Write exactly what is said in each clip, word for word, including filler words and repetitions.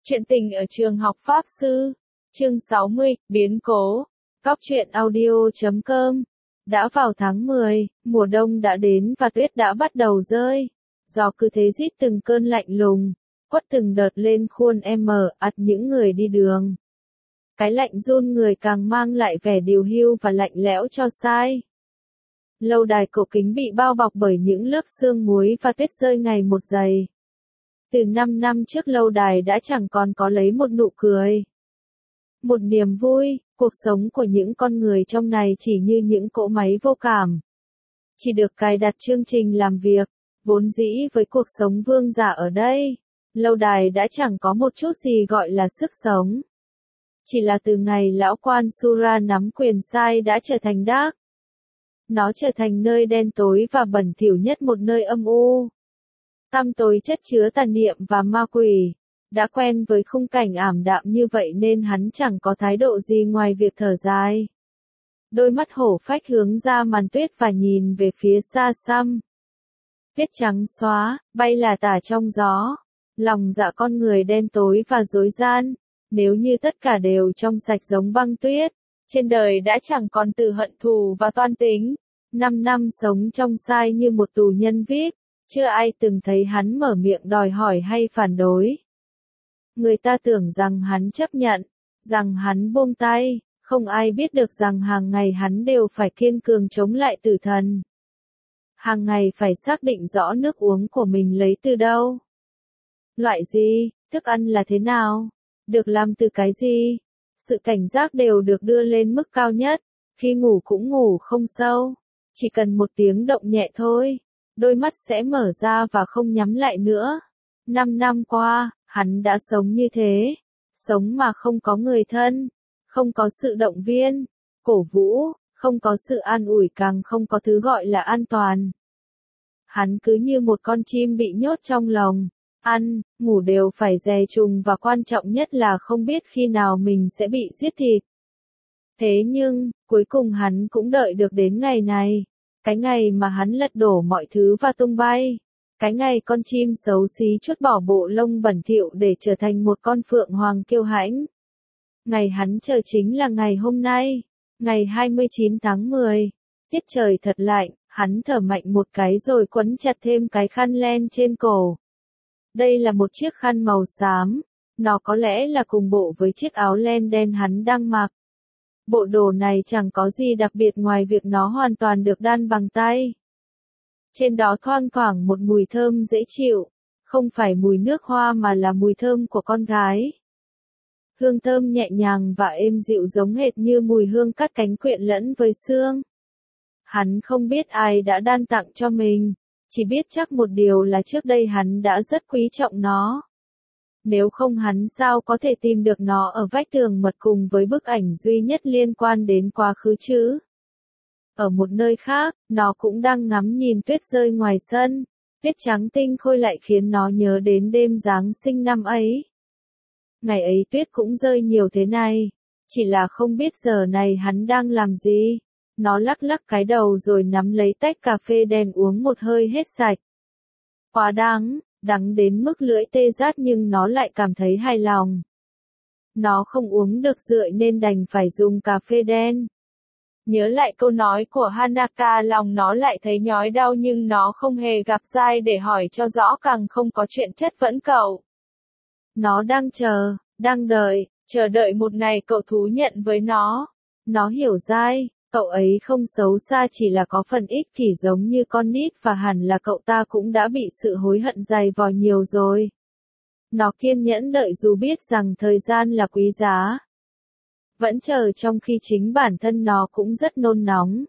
Chuyện tình ở trường học Pháp Sư. Chương sáu mươi, biến cố. Góc truyện audio chấm com. Đã vào tháng mười, mùa đông đã đến và tuyết đã bắt đầu rơi. Gió cứ thế rít từng cơn lạnh lùng, quất từng đợt lên khuôn em mờ ắt những người đi đường. Cái lạnh run người càng mang lại vẻ điều hưu và lạnh lẽo cho sai. Lâu đài cổ kính bị bao bọc bởi những lớp sương muối và tuyết rơi ngày một dày. Từ năm năm trước lâu đài đã chẳng còn có lấy một nụ cười, một niềm vui, cuộc sống của những con người trong này chỉ như những cỗ máy vô cảm. Chỉ được cài đặt chương trình làm việc, vốn dĩ với cuộc sống vương giả ở đây, lâu đài đã chẳng có một chút gì gọi là sức sống. Chỉ là từ ngày lão quan Sura nắm quyền sai đã trở thành đác. Nó trở thành nơi đen tối và bẩn thỉu nhất, một nơi âm u. Tăm tối chất chứa tà niệm và ma quỷ. Đã quen với khung cảnh ảm đạm như vậy nên hắn chẳng có thái độ gì ngoài việc thở dài. Đôi mắt hổ phách hướng ra màn tuyết và nhìn về phía xa xăm. Tuyết trắng xóa, bay là tả trong gió. Lòng dạ con người đen tối và rối gian. Nếu như tất cả đều trong sạch giống băng tuyết, trên đời đã chẳng còn từ hận thù và toan tính. Năm năm sống trong sai như một tù nhân vi ai pi, chưa ai từng thấy hắn mở miệng đòi hỏi hay phản đối. Người ta tưởng rằng hắn chấp nhận, rằng hắn buông tay, không ai biết được rằng hàng ngày hắn đều phải kiên cường chống lại tử thần. Hàng ngày phải xác định rõ nước uống của mình lấy từ đâu. Loại gì, thức ăn là thế nào, được làm từ cái gì. Sự cảnh giác đều được đưa lên mức cao nhất, khi ngủ cũng ngủ không sâu. Chỉ cần một tiếng động nhẹ thôi, đôi mắt sẽ mở ra và không nhắm lại nữa. Năm năm qua, hắn đã sống như thế. Sống mà không có người thân, không có sự động viên, cổ vũ, không có sự an ủi, càng không có thứ gọi là an toàn. Hắn cứ như một con chim bị nhốt trong lồng, ăn, ngủ đều phải dè chừng và quan trọng nhất là không biết khi nào mình sẽ bị giết thịt. Thế nhưng, cuối cùng hắn cũng đợi được đến ngày này. Cái ngày mà hắn lật đổ mọi thứ và tung bay. Cái ngày con chim xấu xí trút bỏ bộ lông bẩn thỉu để trở thành một con phượng hoàng kiêu hãnh. Ngày hắn chờ chính là ngày hôm nay, ngày hai mươi chín tháng mười. Tiết trời thật lạnh, hắn thở mạnh một cái rồi quấn chặt thêm cái khăn len trên cổ. Đây là một chiếc khăn màu xám, nó có lẽ là cùng bộ với chiếc áo len đen hắn đang mặc. Bộ đồ này chẳng có gì đặc biệt ngoài việc nó hoàn toàn được đan bằng tay. Trên đó thoang thoảng một mùi thơm dễ chịu, không phải mùi nước hoa mà là mùi thơm của con gái. Hương thơm nhẹ nhàng và êm dịu giống hệt như mùi hương cắt cánh quyện lẫn với sương. Hắn không biết ai đã đan tặng cho mình, chỉ biết chắc một điều là trước đây hắn đã rất quý trọng nó. Nếu không hắn sao có thể tìm được nó ở vách tường mật cùng với bức ảnh duy nhất liên quan đến quá khứ chứ? Ở một nơi khác, nó cũng đang ngắm nhìn tuyết rơi ngoài sân. Tuyết trắng tinh khôi lại khiến nó nhớ đến đêm Giáng sinh năm ấy. Ngày ấy tuyết cũng rơi nhiều thế này. Chỉ là không biết giờ này hắn đang làm gì. Nó lắc lắc cái đầu rồi nắm lấy tách cà phê đen uống một hơi hết sạch. Quá đắng. Đắng đến mức lưỡi tê rát nhưng nó lại cảm thấy hài lòng. Nó không uống được rượu nên đành phải dùng cà phê đen. Nhớ lại câu nói của Hanaka, lòng nó lại thấy nhói đau nhưng nó không hề gặp Giai để hỏi cho rõ, càng không có chuyện chất vấn cậu. Nó đang chờ, đang đợi, chờ đợi một ngày cậu thú nhận với nó. Nó hiểu Giai. Cậu ấy không xấu xa, chỉ là có phần ích kỷ giống như con nít và hẳn là cậu ta cũng đã bị sự hối hận dày vò nhiều rồi. Nó kiên nhẫn đợi dù biết rằng thời gian là quý giá. Vẫn chờ trong khi chính bản thân nó cũng rất nôn nóng.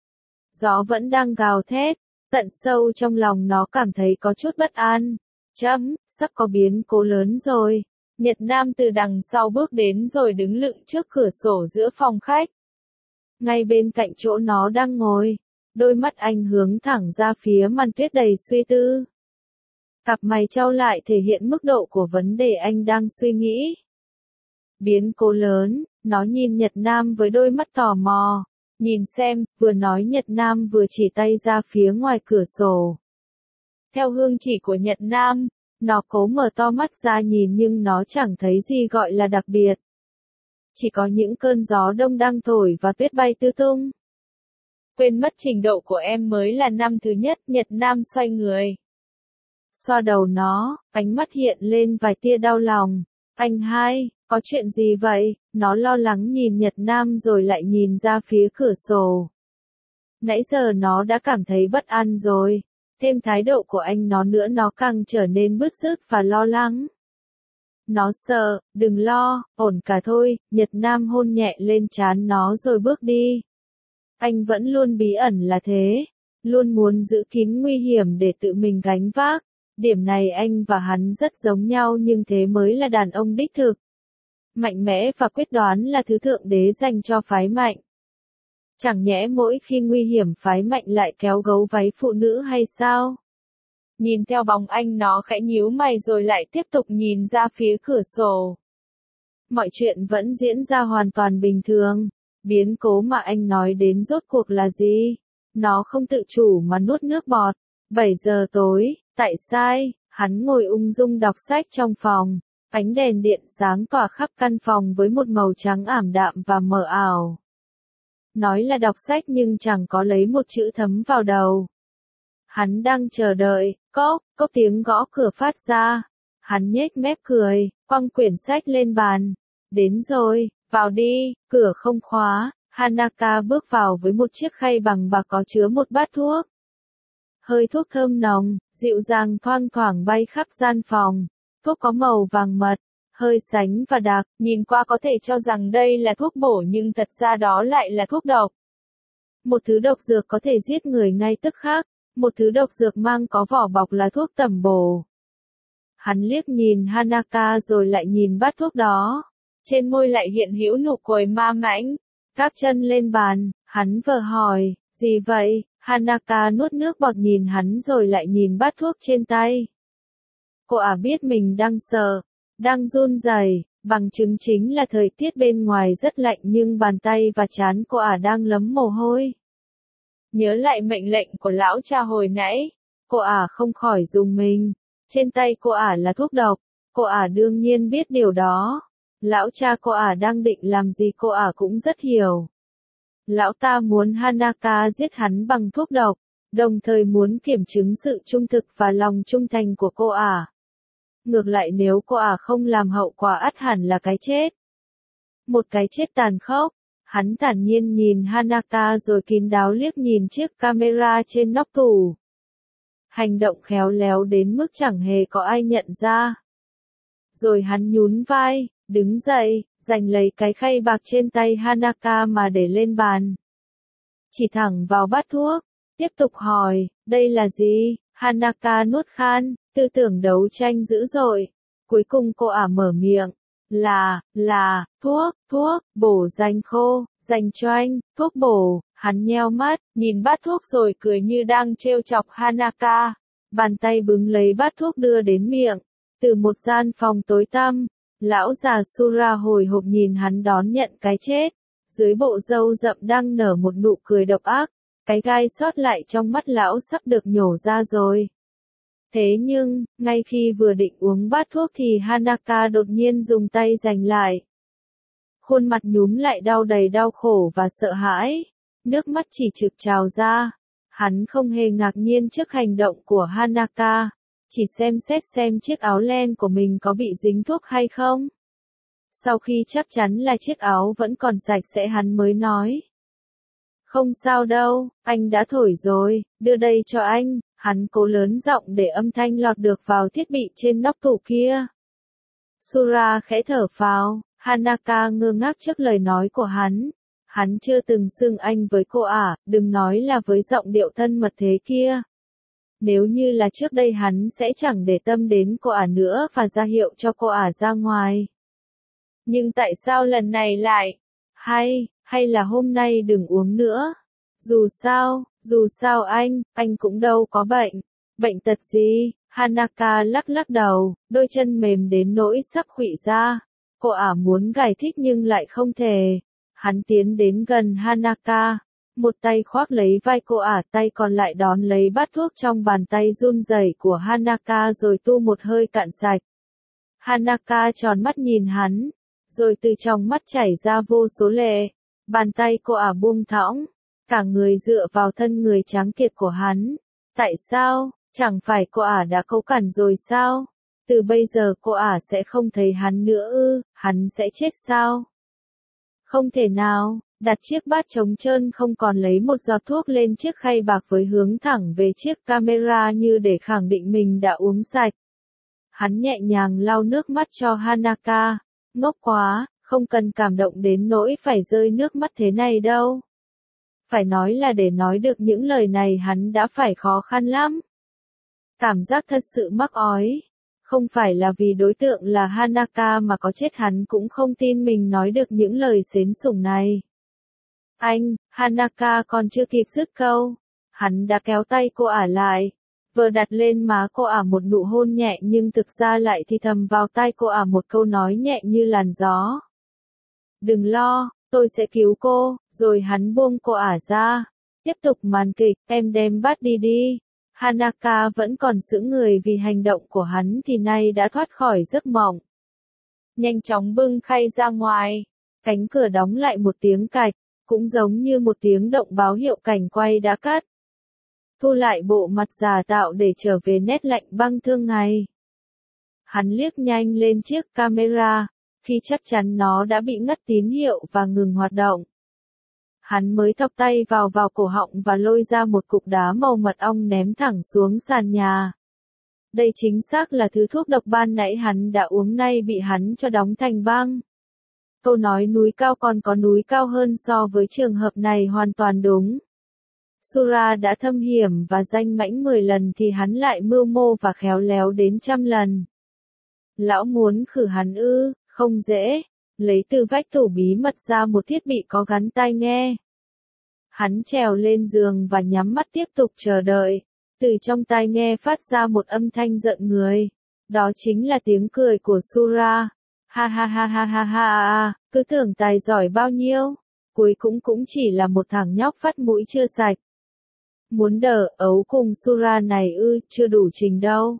Gió vẫn đang gào thét, tận sâu trong lòng nó cảm thấy có chút bất an. Chấm, sắp có biến cố lớn rồi. Nhật Nam từ đằng sau bước đến rồi đứng lựng trước cửa sổ giữa phòng khách. Ngay bên cạnh chỗ nó đang ngồi, đôi mắt anh hướng thẳng ra phía màn tuyết đầy suy tư. Cặp mày chau lại thể hiện mức độ của vấn đề anh đang suy nghĩ. Biến cố lớn, nó nhìn Nhật Nam với đôi mắt tò mò. Nhìn xem, vừa nói Nhật Nam vừa chỉ tay ra phía ngoài cửa sổ. Theo hương chỉ của Nhật Nam, Nó cố mở to mắt ra nhìn nhưng nó chẳng thấy gì gọi là đặc biệt. Chỉ có những cơn gió đông đang thổi và tuyết bay tứ tung. Quên mất trình độ của em mới là năm thứ nhất, Nhật Nam xoay người. Xoa đầu nó, ánh mắt hiện lên vài tia đau lòng. Anh hai, có chuyện gì vậy? Nó lo lắng nhìn Nhật Nam rồi lại nhìn ra phía cửa sổ. Nãy giờ nó đã cảm thấy bất an rồi. Thêm thái độ của anh nó nữa nó càng trở nên bứt rứt và lo lắng. Nó sợ, đừng lo, ổn cả thôi, Nhật Nam hôn nhẹ lên trán nó rồi bước đi. Anh vẫn luôn bí ẩn là thế, luôn muốn giữ kín nguy hiểm để tự mình gánh vác. Điểm này anh và hắn rất giống nhau nhưng thế mới là đàn ông đích thực. Mạnh mẽ và quyết đoán là thứ thượng đế dành cho phái mạnh. Chẳng nhẽ mỗi khi nguy hiểm phái mạnh lại kéo gấu váy phụ nữ hay sao? Nhìn theo bóng anh nó khẽ nhíu mày rồi lại tiếp tục nhìn ra phía cửa sổ. Mọi chuyện vẫn diễn ra hoàn toàn bình thường. Biến cố mà anh nói đến rốt cuộc là gì? Nó không tự chủ mà nuốt nước bọt. bảy giờ tối, tại sai, hắn ngồi ung dung đọc sách trong phòng. Ánh đèn điện sáng tỏa khắp căn phòng với một màu trắng ảm đạm và mờ ảo. Nói là đọc sách nhưng chẳng có lấy một chữ thấm vào đầu. Hắn đang chờ đợi, cốc, cốc tiếng gõ cửa phát ra. Hắn nhếch mép cười, quăng quyển sách lên bàn. Đến rồi, vào đi, cửa không khóa. Hanaka bước vào với một chiếc khay bằng bạc có chứa một bát thuốc. Hơi thuốc thơm nồng, dịu dàng thoang thoảng bay khắp gian phòng. Thuốc có màu vàng mật, hơi sánh và đặc, nhìn qua có thể cho rằng đây là thuốc bổ nhưng thật ra đó lại là thuốc độc. Một thứ độc dược có thể giết người ngay tức khắc, một thứ độc dược mang có vỏ bọc là thuốc tẩm bổ. Hắn liếc nhìn Hanaka rồi lại nhìn bát thuốc đó. Trên môi lại hiện hữu nụ cười ma mãnh. Các chân lên bàn, hắn vờ hỏi, gì vậy? Hanaka nuốt nước bọt nhìn hắn rồi lại nhìn bát thuốc trên tay. Cô ả biết mình đang sợ, đang run rẩy, bằng chứng chính là thời tiết bên ngoài rất lạnh nhưng bàn tay và trán cô ả đang lấm mồ hôi. Nhớ lại mệnh lệnh của lão cha hồi nãy, cô ả không khỏi rùng mình. Trên tay cô ả là thuốc độc, cô ả đương nhiên biết điều đó. Lão cha cô ả đang định làm gì cô ả cũng rất hiểu. Lão ta muốn Hanaka giết hắn bằng thuốc độc, đồng thời muốn kiểm chứng sự trung thực và lòng trung thành của cô ả. Ngược lại nếu cô ả không làm hậu quả ắt hẳn là cái chết. Một cái chết tàn khốc. Hắn thản nhiên nhìn Hanaka rồi kín đáo liếc nhìn chiếc camera trên nóc tủ. Hành động khéo léo đến mức chẳng hề có ai nhận ra. Rồi hắn nhún vai, đứng dậy, giành lấy cái khay bạc trên tay Hanaka mà để lên bàn. Chỉ thẳng vào bát thuốc, tiếp tục hỏi, đây là gì? Hanaka nuốt khan, tư tưởng đấu tranh dữ dội. Cuối cùng cô ả mở miệng, là, là, thuốc, thuốc, bổ danh khô, dành cho anh, thuốc bổ. Hắn nheo mắt, nhìn bát thuốc rồi cười như đang trêu chọc Hanaka. Bàn tay bứng lấy bát thuốc đưa đến miệng. Từ một gian phòng tối tăm, lão già Sura hồi hộp nhìn hắn đón nhận cái chết. Dưới bộ râu rậm đang nở một nụ cười độc ác. Cái gai sót lại trong mắt lão sắp được nhổ ra rồi. Thế nhưng, ngay khi vừa định uống bát thuốc thì Hanaka đột nhiên dùng tay giành lại. Khuôn mặt nhúm lại đau đầy đau khổ và sợ hãi. Nước mắt chỉ trực trào ra. Hắn không hề ngạc nhiên trước hành động của Hanaka. Chỉ xem xét xem chiếc áo len của mình có bị dính thuốc hay không. Sau khi chắc chắn là chiếc áo vẫn còn sạch sẽ hắn mới nói. Không sao đâu, anh đã thổi rồi, đưa đây cho anh. Hắn cố lớn giọng để âm thanh lọt được vào thiết bị trên nóc tủ kia. Sura khẽ thở phào, Hanaka ngơ ngác trước lời nói của hắn. Hắn chưa từng xưng anh với cô ả, đừng nói là với giọng điệu thân mật thế kia. Nếu như là trước đây hắn sẽ chẳng để tâm đến cô ả nữa và ra hiệu cho cô ả ra ngoài. Nhưng tại sao lần này lại? Hay, hay là hôm nay đừng uống nữa? Dù sao, dù sao anh, anh cũng đâu có bệnh. Bệnh tật gì? Hanaka lắc lắc đầu, đôi chân mềm đến nỗi sắp khuỵu ra. Cô ả muốn giải thích nhưng lại không thể. Hắn tiến đến gần Hanaka, một tay khoác lấy vai cô ả, tay còn lại đón lấy bát thuốc trong bàn tay run rẩy của Hanaka rồi tu một hơi cạn sạch. Hanaka tròn mắt nhìn hắn, rồi từ trong mắt chảy ra vô số lệ. Bàn tay cô ả buông thõng, cả người dựa vào thân người tráng kiệt của hắn. Tại sao? Chẳng phải cô ả đã cấu cằn rồi sao? Từ bây giờ cô ả sẽ không thấy hắn nữa ư, hắn sẽ chết sao? Không thể nào, đặt chiếc bát trống trơn không còn lấy một giọt thuốc lên chiếc khay bạc với hướng thẳng về chiếc camera như để khẳng định mình đã uống sạch. Hắn nhẹ nhàng lau nước mắt cho Hanaka, ngốc quá, không cần cảm động đến nỗi phải rơi nước mắt thế này đâu. Phải nói là để nói được những lời này hắn đã phải khó khăn lắm. Cảm giác thật sự mắc ói. Không phải là vì đối tượng là Hanaka mà có chết hắn cũng không tin mình nói được những lời xến sủng này. Anh, Hanaka còn chưa kịp dứt câu. Hắn đã kéo tay cô ả lại. Vừa đặt lên má cô ả một nụ hôn nhẹ nhưng thực ra lại thì thầm vào tai cô ả một câu nói nhẹ như làn gió. Đừng lo, tôi sẽ cứu cô, rồi hắn buông cô ả ra. Tiếp tục màn kịch, em đem bát đi đi. Hanaka vẫn còn sững người vì hành động của hắn thì nay đã thoát khỏi giấc mộng. Nhanh chóng bưng khay ra ngoài, cánh cửa đóng lại một tiếng cạch, cũng giống như một tiếng động báo hiệu cảnh quay đã cắt. Thu lại bộ mặt giả tạo để trở về nét lạnh băng thương ngày. Hắn liếc nhanh lên chiếc camera, khi chắc chắn nó đã bị ngắt tín hiệu và ngừng hoạt động. Hắn mới thọc tay vào vào cổ họng và lôi ra một cục đá màu mật ong ném thẳng xuống sàn nhà. Đây chính xác là thứ thuốc độc ban nãy hắn đã uống nay bị hắn cho đóng thành băng. Câu nói núi cao còn có núi cao hơn so với trường hợp này hoàn toàn đúng. Sura đã thâm hiểm và danh mãnh mười lần thì hắn lại mưu mô và khéo léo đến trăm lần. Lão muốn khử hắn ư, không dễ. Lấy từ vách tủ bí mật ra một thiết bị có gắn tai nghe. Hắn trèo lên giường và nhắm mắt tiếp tục chờ đợi. Từ trong tai nghe phát ra một âm thanh giận người. Đó chính là tiếng cười của Sura. Ha ha ha ha ha ha ha, cứ tưởng tài giỏi bao nhiêu. Cuối cũng cũng chỉ là một thằng nhóc phát mũi chưa sạch. Muốn đỡ ấu cùng Sura này ư, chưa đủ trình đâu.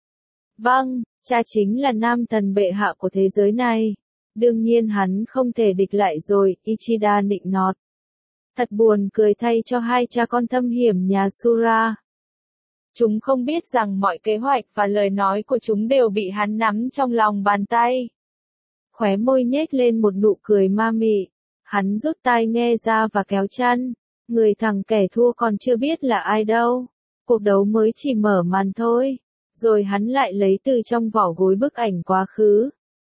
Vâng, cha chính là nam thần bệ hạ của thế giới này. Đương nhiên hắn không thể địch lại rồi, Ichida nịnh nọt. Thật buồn cười thay cho hai cha con thâm hiểm nhà Sura. Chúng không biết rằng mọi kế hoạch và lời nói của chúng đều bị hắn nắm trong lòng bàn tay. Khóe môi nhếch lên một nụ cười ma mị. Hắn rút tai nghe ra và kéo chăn. Người thằng kẻ thua còn chưa biết là ai đâu. Cuộc đấu mới chỉ mở màn thôi. Rồi hắn lại lấy từ trong vỏ gối bức ảnh quá khứ.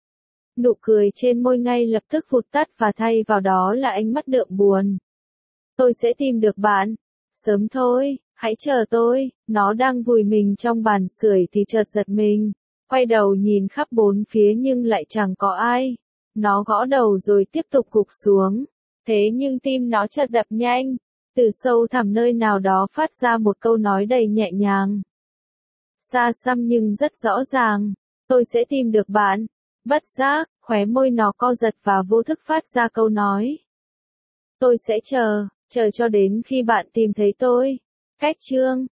Nụ cười trên môi ngay lập tức vụt tắt và thay vào đó là ánh mắt đượm buồn. Tôi sẽ tìm được bạn. Sớm thôi, hãy chờ tôi. Nó đang vùi mình trong bàn sưởi thì chợt giật mình. Quay đầu nhìn khắp bốn phía nhưng lại chẳng có ai. Nó gõ đầu rồi tiếp tục gục xuống. Thế nhưng tim nó chợt đập nhanh. Từ sâu thẳm nơi nào đó phát ra một câu nói đầy nhẹ nhàng. Xa xăm nhưng rất rõ ràng. Tôi sẽ tìm được bạn. Bất giác, khóe môi nó co giật và vô thức phát ra câu nói. Tôi sẽ chờ, chờ cho đến khi bạn tìm thấy tôi. Cách chương